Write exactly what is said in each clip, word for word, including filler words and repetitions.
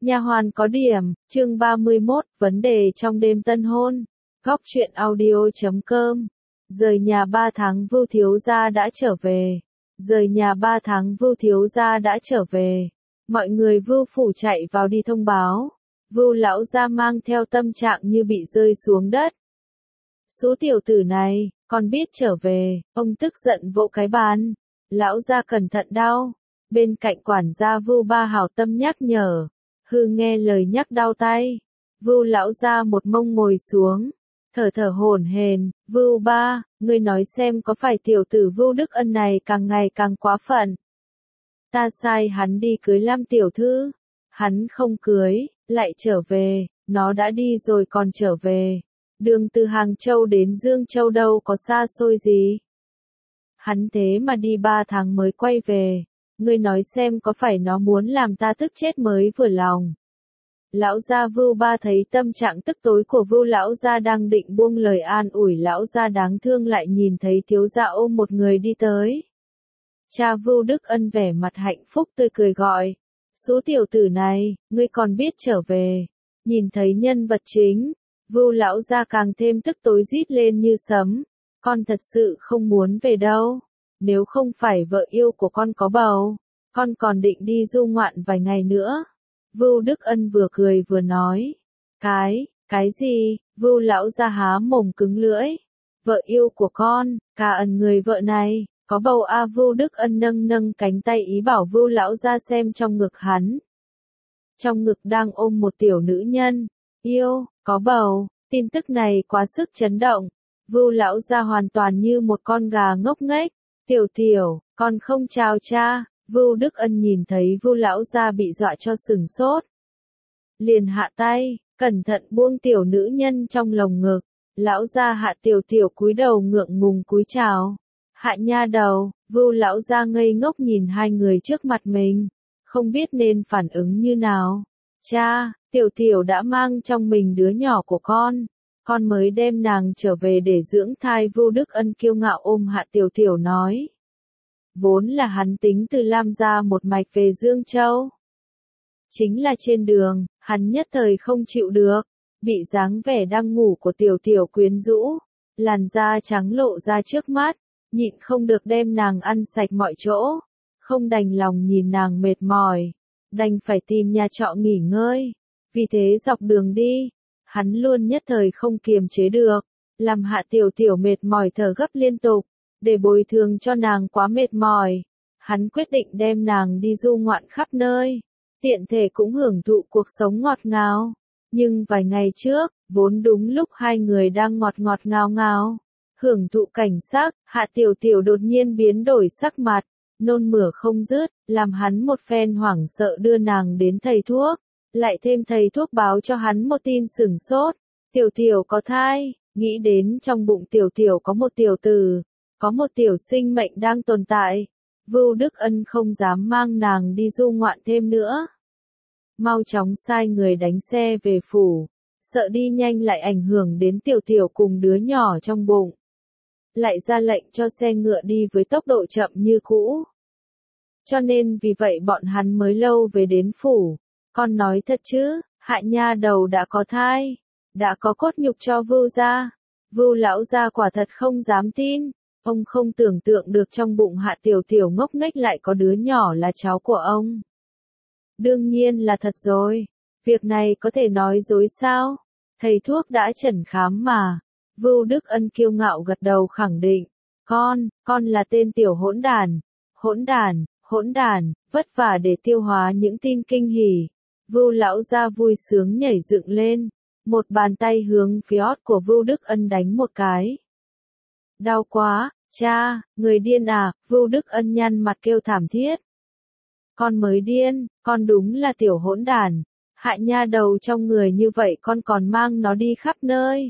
Nha hoàn có điểm, chương ba mươi mốt, vấn đề trong đêm tân hôn. Góc truyện audio chấm com. Rời nhà ba tháng Vưu thiếu gia đã trở về. Rời nhà ba tháng Vưu thiếu gia đã trở về. Mọi người Vưu phủ chạy vào đi thông báo. Vưu lão gia mang theo tâm trạng như bị rơi xuống đất. Số tiểu tử này, còn biết trở về, ông tức giận vỗ cái bàn. Lão gia cẩn thận đau. Bên cạnh quản gia Vưu ba hảo tâm nhắc nhở. Hư nghe lời nhắc đau tay. Vưu lão gia một mông ngồi xuống. Thở thở hổn hển, Vưu ba, ngươi nói xem có phải tiểu tử Vưu Đức Ân này càng ngày càng quá phận. Ta sai hắn đi cưới Lam tiểu thư. Hắn không cưới, lại trở về, nó đã đi rồi còn trở về. Đường từ Hàng Châu đến Dương Châu đâu có xa xôi gì. Hắn thế mà đi ba tháng mới quay về. Ngươi nói xem có phải nó muốn làm ta tức chết mới vừa lòng. Lão gia Vưu ba thấy tâm trạng tức tối của Vưu lão gia đang định buông lời an ủi lão gia đáng thương lại nhìn thấy thiếu gia ôm một người đi tới. Cha Vưu Đức Ân vẻ mặt hạnh phúc tươi cười gọi. Số tiểu tử này, ngươi còn biết trở về. Nhìn thấy nhân vật chính, Vưu lão gia càng thêm tức tối rít lên như sấm. Con thật sự không muốn về đâu. Nếu không phải vợ yêu của con có bầu, con còn định đi du ngoạn vài ngày nữa. Vưu Đức Ân vừa cười vừa nói. Cái, cái gì? Vưu lão gia há mồm cứng lưỡi. Vợ yêu của con, cả ẩn người vợ này, có bầu a à? Vưu Đức Ân nâng nâng cánh tay ý bảo Vưu lão gia xem trong ngực hắn. Trong ngực đang ôm một tiểu nữ nhân. Yêu, có bầu, tin tức này quá sức chấn động. Vưu lão gia hoàn toàn như một con gà ngốc nghếch. Tiểu tiểu, con không chào cha. Vưu Đức Ân nhìn thấy Vưu lão gia bị dọa cho sừng sốt. Liền hạ tay, cẩn thận buông tiểu nữ nhân trong lồng ngực. Lão gia hạ tiểu tiểu cúi đầu ngượng ngùng cúi chào. Hạ nha đầu, Vưu lão gia ngây ngốc nhìn hai người trước mặt mình. Không biết nên phản ứng như nào. Cha, tiểu tiểu đã mang trong mình đứa nhỏ của con. Con mới đem nàng trở về để dưỡng thai. Vưu Đức Ân kiêu ngạo ôm hạ tiểu tiểu nói. Vốn là hắn tính từ Lam gia một mạch về Dương Châu. Chính là trên đường, hắn nhất thời không chịu được. Bị dáng vẻ đang ngủ của tiểu tiểu quyến rũ. Làn da trắng lộ ra trước mắt. Nhịn không được đem nàng ăn sạch mọi chỗ. Không đành lòng nhìn nàng mệt mỏi. Đành phải tìm nhà trọ nghỉ ngơi. Vì thế dọc đường đi, hắn luôn nhất thời không kiềm chế được. Làm hạ tiểu tiểu mệt mỏi thở gấp liên tục. Để bồi thường cho nàng quá mệt mỏi, hắn quyết định đem nàng đi du ngoạn khắp nơi, tiện thể cũng hưởng thụ cuộc sống ngọt ngào. Nhưng vài ngày trước, vốn đúng lúc hai người đang ngọt ngọt ngào ngào, hưởng thụ cảnh sắc, hạ tiểu tiểu đột nhiên biến đổi sắc mặt, nôn mửa không dứt, làm hắn một phen hoảng sợ đưa nàng đến thầy thuốc, lại thêm thầy thuốc báo cho hắn một tin sửng sốt, tiểu tiểu có thai, nghĩ đến trong bụng tiểu tiểu có một tiểu tử. Có một tiểu sinh mệnh đang tồn tại. Vưu Đức Ân không dám mang nàng đi du ngoạn thêm nữa. Mau chóng sai người đánh xe về phủ. Sợ đi nhanh lại ảnh hưởng đến tiểu tiểu cùng đứa nhỏ trong bụng. Lại ra lệnh cho xe ngựa đi với tốc độ chậm như cũ. Cho nên vì vậy bọn hắn mới lâu về đến phủ. Con nói thật chứ, hạ nha đầu đã có thai. Đã có cốt nhục cho Vưu gia. Vưu lão gia quả thật không dám tin. Ông không tưởng tượng được trong bụng hạ tiểu tiểu ngốc nghếch lại có đứa nhỏ là cháu của ông. Đương nhiên là thật rồi. Việc này có thể nói dối sao? Thầy thuốc đã chẩn khám mà. Vưu Đức Ân kiêu ngạo gật đầu khẳng định. Con, con là tên tiểu hỗn đàn. Hỗn đàn, hỗn đàn, vất vả để tiêu hóa những tin kinh hỉ. Vưu lão gia vui sướng nhảy dựng lên. Một bàn tay hướng phía ót của Vưu Đức Ân đánh một cái. Đau quá, cha, người điên à, Vưu Đức Ân nhăn mặt kêu thảm thiết. Con mới điên, con đúng là tiểu hỗn đàn. Hạ nha đầu trong người như vậy con còn mang nó đi khắp nơi.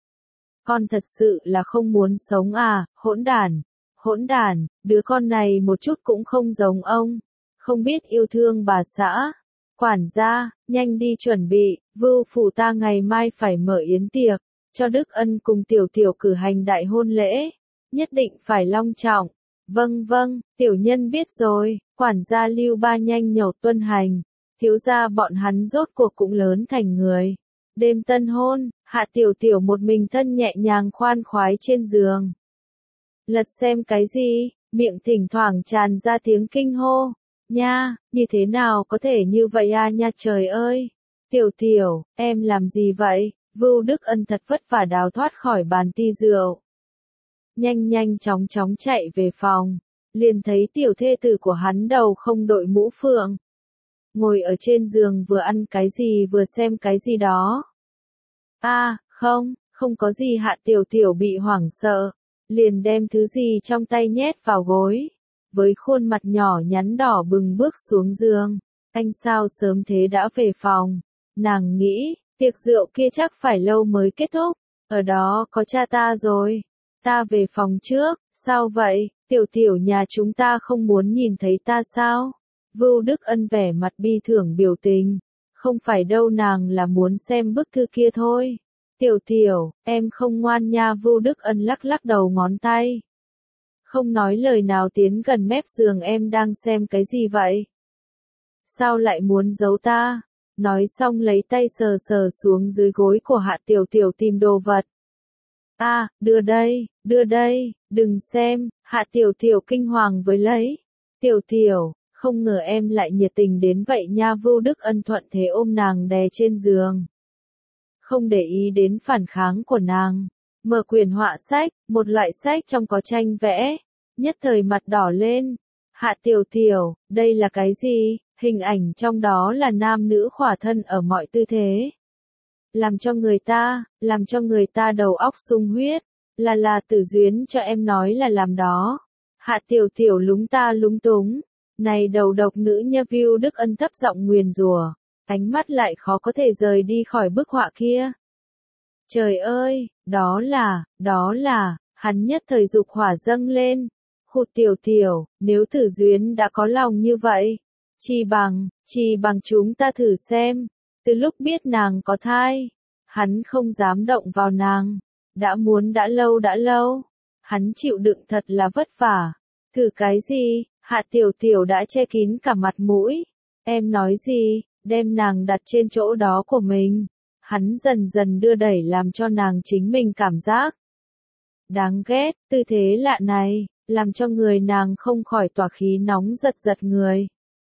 Con thật sự là không muốn sống à, hỗn đàn, hỗn đàn, đứa con này một chút cũng không giống ông. Không biết yêu thương bà xã. Quản gia, nhanh đi chuẩn bị, Vưu phủ ta ngày mai phải mở yến tiệc. Cho Đức Ân cùng tiểu tiểu cử hành đại hôn lễ, nhất định phải long trọng. Vâng vâng, tiểu nhân biết rồi, quản gia Lưu Ba nhanh nhẩu tuân hành. thiếu gia bọn hắn rốt cuộc cũng lớn thành người. Đêm tân hôn, Hạ Tiểu Tiểu một mình thân nhẹ nhàng khoan khoái trên giường. Lật xem cái gì, miệng thỉnh thoảng tràn ra tiếng kinh hô. Nha, như thế nào có thể như vậy à nha trời ơi. Tiểu Tiểu, em làm gì vậy? Vưu Đức Ân thật vất vả đào thoát khỏi bàn ti rượu. Nhanh nhanh chóng chóng chạy về phòng, liền thấy tiểu thê tử của hắn đầu không đội mũ phượng. Ngồi ở trên giường vừa ăn cái gì vừa xem cái gì đó. A, à, không, không có gì. Hạ Tiểu Tiểu bị hoảng sợ, liền đem thứ gì trong tay nhét vào gối, với khuôn mặt nhỏ nhắn đỏ bừng bước xuống giường. Anh sao sớm thế đã về phòng? Nàng nghĩ, tiệc rượu kia chắc phải lâu mới kết thúc, ở đó có cha ta rồi. Ta về phòng trước, sao vậy? Tiểu Tiểu nhà chúng ta không muốn nhìn thấy ta sao? Vưu Đức Ân vẻ mặt bi thường biểu tình. Không phải đâu, nàng là muốn xem bức thư kia thôi. Tiểu Tiểu, em không ngoan nha. Vưu Đức Ân lắc lắc đầu ngón tay. Không nói lời nào tiến gần mép giường. Em đang xem cái gì vậy? Sao lại muốn giấu ta? Nói xong lấy tay sờ sờ xuống dưới gối của Hạ Tiểu Tiểu tìm đồ vật. A, à, đưa đây, đưa đây, đừng xem. Hạ Tiểu Tiểu kinh hoàng với lấy. Tiểu Tiểu, không ngờ em lại nhiệt tình đến vậy nha. Vưu Đức Ân thuận thế ôm nàng đè trên giường. Không để ý đến phản kháng của nàng. Mở quyển họa sách, một loại sách trong có tranh vẽ. Nhất thời mặt đỏ lên. Hạ Tiểu Tiểu, đây là cái gì? Hình ảnh trong đó là nam nữ khỏa thân ở mọi tư thế. Làm cho người ta, làm cho người ta đầu óc sung huyết. Là là Tử Duyến cho em nói là làm đó. Hạ Tiểu Tiểu lúng ta lúng túng. Này đầu độc nữ nha. Vưu Đức Ân thấp giọng nguyền rủa, ánh mắt lại khó có thể rời đi khỏi bức họa kia. Trời ơi, đó là, đó là, hắn nhất thời dục hỏa dâng lên. Hụt Tiểu Tiểu, nếu Tử Duyến đã có lòng như vậy, chi bằng, chi bằng chúng ta thử xem. Từ lúc biết nàng có thai, hắn không dám động vào nàng. Đã muốn đã lâu đã lâu, hắn chịu đựng thật là vất vả. Thử cái gì? Hạ Tiểu Tiểu đã che kín cả mặt mũi. Em nói gì? Đem nàng đặt trên chỗ đó của mình. Hắn dần dần đưa đẩy làm cho nàng chính mình cảm giác đáng ghét. Tư thế lạ này, làm cho người nàng không khỏi tỏa khí nóng giật giật người.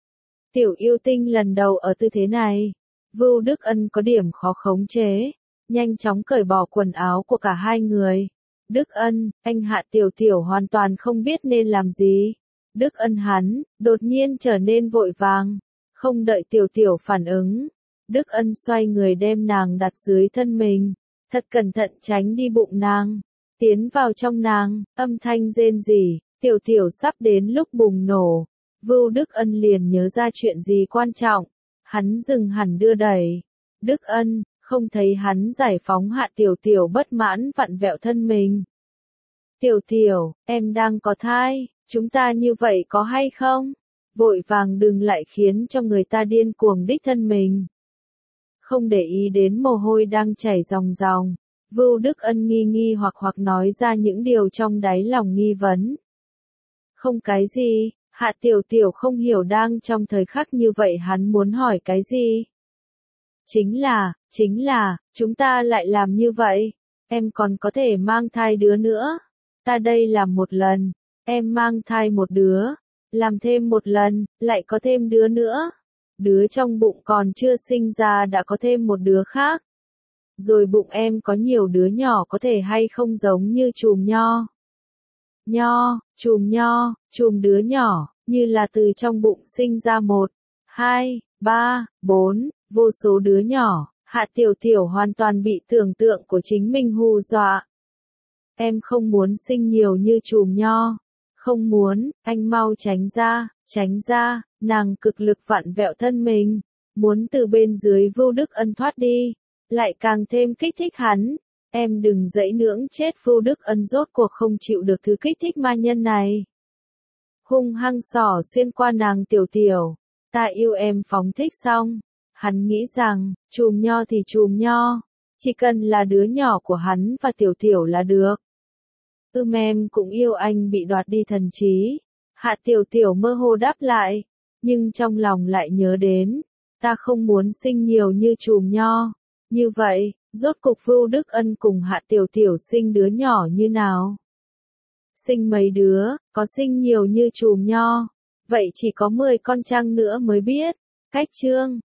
Tiểu yêu tinh lần đầu ở tư thế này. Vưu Đức Ân có điểm khó khống chế, nhanh chóng cởi bỏ quần áo của cả hai người. Đức Ân, anh. Hạ Tiểu Tiểu hoàn toàn không biết nên làm gì. Đức Ân hắn, đột nhiên trở nên vội vàng. Không đợi Tiểu Tiểu phản ứng. Đức Ân xoay người đem nàng đặt dưới thân mình. Thật cẩn thận tránh đi bụng nàng. Tiến vào trong nàng, âm thanh rên rỉ. Tiểu Tiểu sắp đến lúc bùng nổ. Vưu Đức Ân liền nhớ ra chuyện gì quan trọng. Hắn dừng hẳn đưa đẩy. Đức Ân, không thấy hắn giải phóng. Hạ Tiểu Tiểu bất mãn vặn vẹo thân mình. Tiểu Tiểu, em đang có thai, chúng ta như vậy có hay không? Vội vàng đừng lại khiến cho người ta điên cuồng đích thân mình. Không để ý đến mồ hôi đang chảy ròng ròng, Vưu Đức Ân nghi nghi hoặc hoặc nói ra những điều trong đáy lòng nghi vấn. Không cái gì. Hạ Tiểu Tiểu không hiểu đang trong thời khắc như vậy hắn muốn hỏi cái gì. Chính là, chính là, chúng ta lại làm như vậy. Em còn có thể mang thai đứa nữa. Ta đây làm một lần, em mang thai một đứa. Làm thêm một lần, lại có thêm đứa nữa. Đứa trong bụng còn chưa sinh ra đã có thêm một đứa khác. Rồi bụng em có nhiều đứa nhỏ có thể hay không giống như chùm nho. Nho, chùm nho, chùm đứa nhỏ, như là từ trong bụng sinh ra một, hai, ba, bốn, vô số đứa nhỏ. Hạ Tiểu Tiểu hoàn toàn bị tưởng tượng của chính mình hù dọa. Em không muốn sinh nhiều như chùm nho. Không muốn, anh mau tránh ra, tránh ra. Nàng cực lực vặn vẹo thân mình, muốn từ bên dưới Vưu Đức Ân thoát đi, lại càng thêm kích thích hắn. Em đừng dãy nưỡng chết. Vưu Đức Ân rốt cuộc không chịu được thứ kích thích ma nhân này. Hung hăng xỏ xuyên qua nàng Tiểu Tiểu. Ta yêu em phóng thích xong. Hắn nghĩ rằng, chùm nho thì chùm nho. Chỉ cần là đứa nhỏ của hắn và Tiểu Tiểu là được. Ưm em cũng yêu anh. Bị đoạt đi thần trí. Hạ Tiểu Tiểu mơ hồ đáp lại. Nhưng trong lòng lại nhớ đến. ta không muốn sinh nhiều như chùm nho. Như vậy, rốt cục Vưu Đức Ân cùng Hạ Tiểu Tiểu sinh đứa nhỏ như nào? Sinh mấy đứa, có sinh nhiều như chùm nho. Vậy chỉ có mười con chăng nữa mới biết. Cách chương